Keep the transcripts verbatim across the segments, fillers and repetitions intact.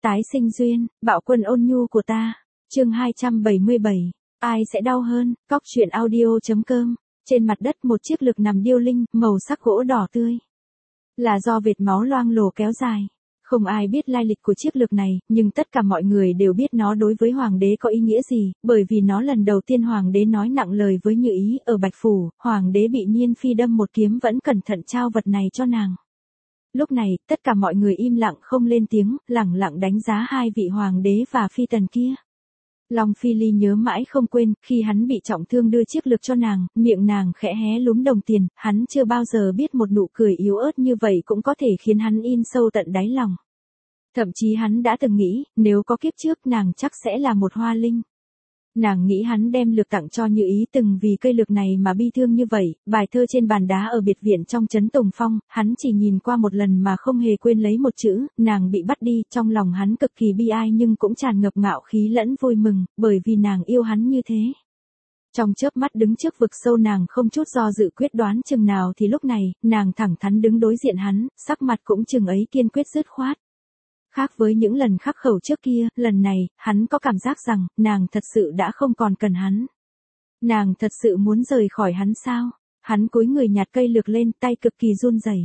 Tái sinh duyên, bạo quân ôn nhu của ta. Chương hai trăm bảy mươi bảy. Ai sẽ đau hơn? Cóc truyện audio.com. Trên mặt đất một chiếc lược nằm điêu linh, màu sắc gỗ đỏ tươi. Là do vệt máu loang lổ kéo dài. Không ai biết lai lịch của chiếc lược này, nhưng tất cả mọi người đều biết nó đối với hoàng đế có ý nghĩa gì, bởi vì nó lần đầu tiên hoàng đế nói nặng lời với Như Ý ở Bạch Phủ, hoàng đế bị Nhiên Phi đâm một kiếm vẫn cẩn thận trao vật này cho nàng. Lúc này, tất cả mọi người im lặng không lên tiếng, lẳng lặng đánh giá hai vị hoàng đế và phi tần kia. Long Phi Ly nhớ mãi không quên, khi hắn bị trọng thương đưa chiếc lược cho nàng, miệng nàng khẽ hé lúm đồng tiền, hắn chưa bao giờ biết một nụ cười yếu ớt như vậy cũng có thể khiến hắn in sâu tận đáy lòng. Thậm chí hắn đã từng nghĩ, nếu có kiếp trước nàng chắc sẽ là một hoa linh. Nàng nghĩ hắn đem lược tặng cho Như Ý từng vì cây lược này mà bi thương như vậy, bài thơ trên bàn đá ở biệt viện trong trấn Tùng Phong, hắn chỉ nhìn qua một lần mà không hề quên lấy một chữ, nàng bị bắt đi, trong lòng hắn cực kỳ bi ai nhưng cũng tràn ngập ngạo khí lẫn vui mừng, bởi vì nàng yêu hắn như thế. Trong chớp mắt đứng trước vực sâu nàng không chút do dự quyết đoán chừng nào thì lúc này, nàng thẳng thắn đứng đối diện hắn, sắc mặt cũng chừng ấy kiên quyết dứt khoát. Khác với những lần khắc khẩu trước kia, lần này, hắn có cảm giác rằng, nàng thật sự đã không còn cần hắn. Nàng thật sự muốn rời khỏi hắn sao? Hắn cúi người nhặt cây lược lên, tay cực kỳ run rẩy.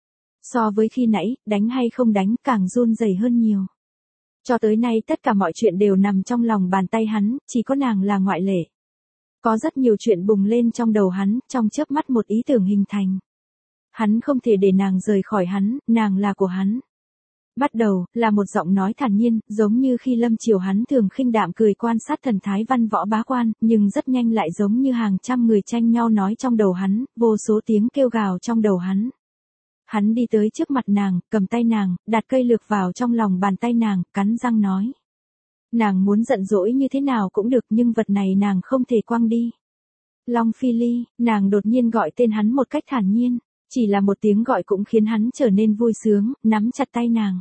So với khi nãy, đánh hay không đánh, càng run rẩy hơn nhiều. Cho tới nay tất cả mọi chuyện đều nằm trong lòng bàn tay hắn, chỉ có nàng là ngoại lệ. Có rất nhiều chuyện bùng lên trong đầu hắn, trong chớp mắt một ý tưởng hình thành. Hắn không thể để nàng rời khỏi hắn, nàng là của hắn. Bắt đầu, là một giọng nói thản nhiên, giống như khi lâm chiều hắn thường khinh đạm cười quan sát thần thái văn võ bá quan, nhưng rất nhanh lại giống như hàng trăm người tranh nhau nói trong đầu hắn, vô số tiếng kêu gào trong đầu hắn. Hắn đi tới trước mặt nàng, cầm tay nàng, đặt cây lược vào trong lòng bàn tay nàng, cắn răng nói. Nàng muốn giận dỗi như thế nào cũng được nhưng vật này nàng không thể quăng đi. Long Phi Ly, nàng đột nhiên gọi tên hắn một cách thản nhiên. Chỉ là một tiếng gọi cũng khiến hắn trở nên vui sướng, nắm chặt tay nàng.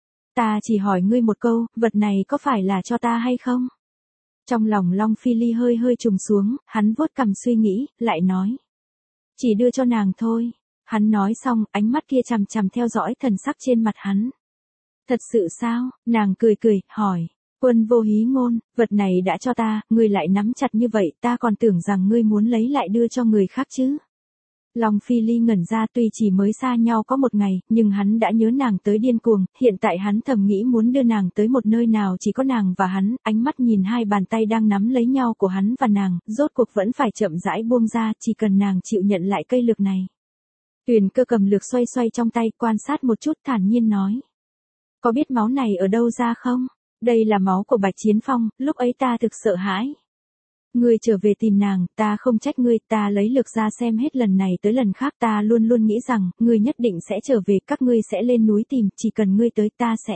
Ta chỉ hỏi ngươi một câu, vật này có phải là cho ta hay không? Trong lòng Long Phi Ly hơi hơi trùng xuống, hắn vuốt cằm suy nghĩ, lại nói. Chỉ đưa cho nàng thôi. Hắn nói xong, ánh mắt kia chằm chằm theo dõi thần sắc trên mặt hắn. Thật sự sao? Nàng cười cười, hỏi. Quân vô hí ngôn, vật này đã cho ta, ngươi lại nắm chặt như vậy, ta còn tưởng rằng ngươi muốn lấy lại đưa cho người khác chứ. Long Phi Ly ngẩn ra tuy chỉ mới xa nhau có một ngày, nhưng hắn đã nhớ nàng tới điên cuồng, hiện tại hắn thầm nghĩ muốn đưa nàng tới một nơi nào chỉ có nàng và hắn, ánh mắt nhìn hai bàn tay đang nắm lấy nhau của hắn và nàng, rốt cuộc vẫn phải chậm rãi buông ra, chỉ cần nàng chịu nhận lại cây lược này. Tuyền Cơ cầm lược xoay xoay trong tay, quan sát một chút thản nhiên nói. Có biết máu này ở đâu ra không? Đây là máu của Bạch Chiến Phong, lúc ấy ta thực sợ hãi. Ngươi trở về tìm nàng, ta không trách ngươi, ta lấy lược ra xem hết lần này tới lần khác ta luôn luôn nghĩ rằng, ngươi nhất định sẽ trở về, các ngươi sẽ lên núi tìm, chỉ cần ngươi tới ta sẽ.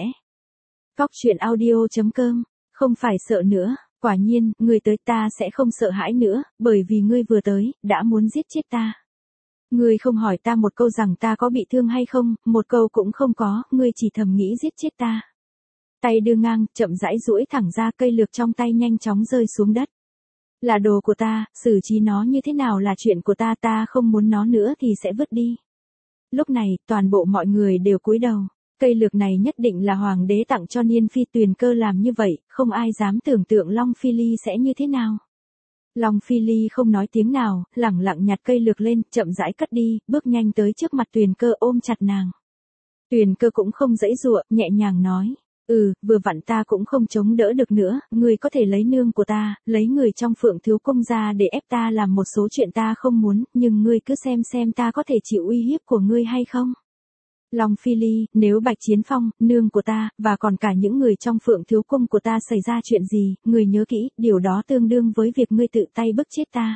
Cóc truyện audio.com, không phải sợ nữa, quả nhiên, ngươi tới ta sẽ không sợ hãi nữa, bởi vì ngươi vừa tới, đã muốn giết chết ta. Ngươi không hỏi ta một câu rằng ta có bị thương hay không, một câu cũng không có, ngươi chỉ thầm nghĩ giết chết ta. Tay đưa ngang, chậm rãi duỗi thẳng ra cây lược trong tay nhanh chóng rơi xuống đất. Là đồ của ta, xử trí nó như thế nào là chuyện của ta, ta không muốn nó nữa thì sẽ vứt đi. Lúc này, toàn bộ mọi người đều cúi đầu. Cây lược này nhất định là hoàng đế tặng cho Niên Phi. Tuyền Cơ làm như vậy, không ai dám tưởng tượng Long Phi Ly sẽ như thế nào. Long Phi Ly không nói tiếng nào, lẳng lặng nhặt cây lược lên, chậm rãi cất đi, bước nhanh tới trước mặt Tuyền Cơ ôm chặt nàng. Tuyền Cơ cũng không giãy giụa, nhẹ nhàng nói. Ừ, vừa vặn ta cũng không chống đỡ được nữa, ngươi có thể lấy nương của ta, lấy người trong Phượng Thiếu Cung ra để ép ta làm một số chuyện ta không muốn, nhưng ngươi cứ xem xem ta có thể chịu uy hiếp của ngươi hay không. Long Phi Ly, nếu Bạch Chiến Phong, nương của ta, và còn cả những người trong Phượng Thiếu Cung của ta xảy ra chuyện gì, ngươi nhớ kỹ, điều đó tương đương với việc ngươi tự tay bức chết ta.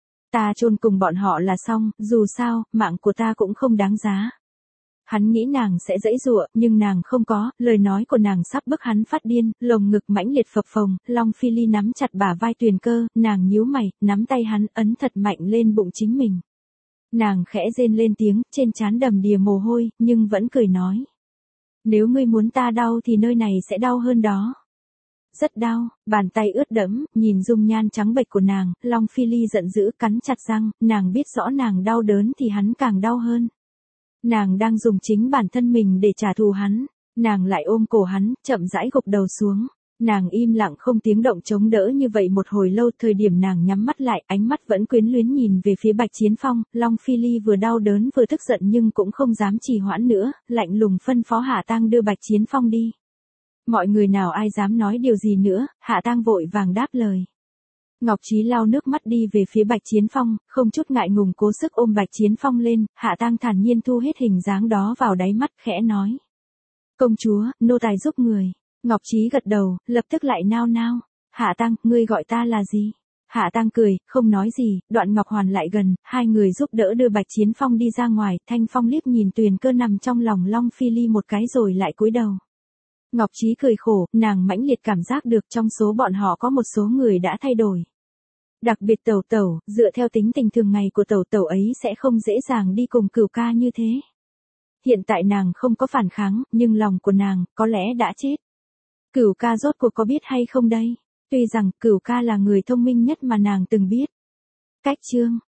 Ta chôn cùng bọn họ là xong, dù sao, mạng của ta cũng không đáng giá. Hắn nghĩ nàng sẽ giãy giụa, nhưng nàng không có, lời nói của nàng sắp bức hắn phát điên, lồng ngực mãnh liệt phập phồng, Long Phi Ly nắm chặt bả vai Tuyền Cơ, nàng nhíu mày, nắm tay hắn, ấn thật mạnh lên bụng chính mình. Nàng khẽ rên lên tiếng, trên trán đầm đìa mồ hôi, nhưng vẫn cười nói. Nếu ngươi muốn ta đau thì nơi này sẽ đau hơn đó. Rất đau, bàn tay ướt đẫm, nhìn dung nhan trắng bệch của nàng, Long Phi Ly giận dữ cắn chặt răng, nàng biết rõ nàng đau đớn thì hắn càng đau hơn. Nàng đang dùng chính bản thân mình để trả thù hắn. Nàng lại ôm cổ hắn, chậm rãi gục đầu xuống. Nàng im lặng không tiếng động chống đỡ như vậy một hồi lâu, thời điểm nàng nhắm mắt lại, ánh mắt vẫn quyến luyến nhìn về phía Bạch Chiến Phong, Long Phi Ly vừa đau đớn vừa tức giận nhưng cũng không dám trì hoãn nữa, lạnh lùng phân phó Hạ Tang đưa Bạch Chiến Phong đi. Mọi người nào ai dám nói điều gì nữa, Hạ Tang vội vàng đáp lời. Ngọc Trí lau nước mắt đi về phía Bạch Chiến Phong, không chút ngại ngùng cố sức ôm Bạch Chiến Phong lên, Hạ Tang thản nhiên thu hết hình dáng đó vào đáy mắt, khẽ nói. Công chúa, nô tài giúp người. Ngọc Trí gật đầu, lập tức lại nao nao. Hạ Tang, ngươi gọi ta là gì? Hạ Tang cười, không nói gì, Đoạn Ngọc Hoàn lại gần, hai người giúp đỡ đưa Bạch Chiến Phong đi ra ngoài, Thanh Phong liếc nhìn Tuyền Cơ nằm trong lòng Long Phi Ly một cái rồi lại cúi đầu. Ngọc Trí cười khổ, nàng mãnh liệt cảm giác được trong số bọn họ có một số người đã thay đổi. Đặc biệt Tẩu Tẩu, dựa theo tính tình thường ngày của Tẩu Tẩu ấy sẽ không dễ dàng đi cùng Cửu ca như thế. Hiện tại nàng không có phản kháng, nhưng lòng của nàng, có lẽ đã chết. Cửu ca rốt cuộc có biết hay không đây? Tuy rằng, Cửu ca là người thông minh nhất mà nàng từng biết. Cách chương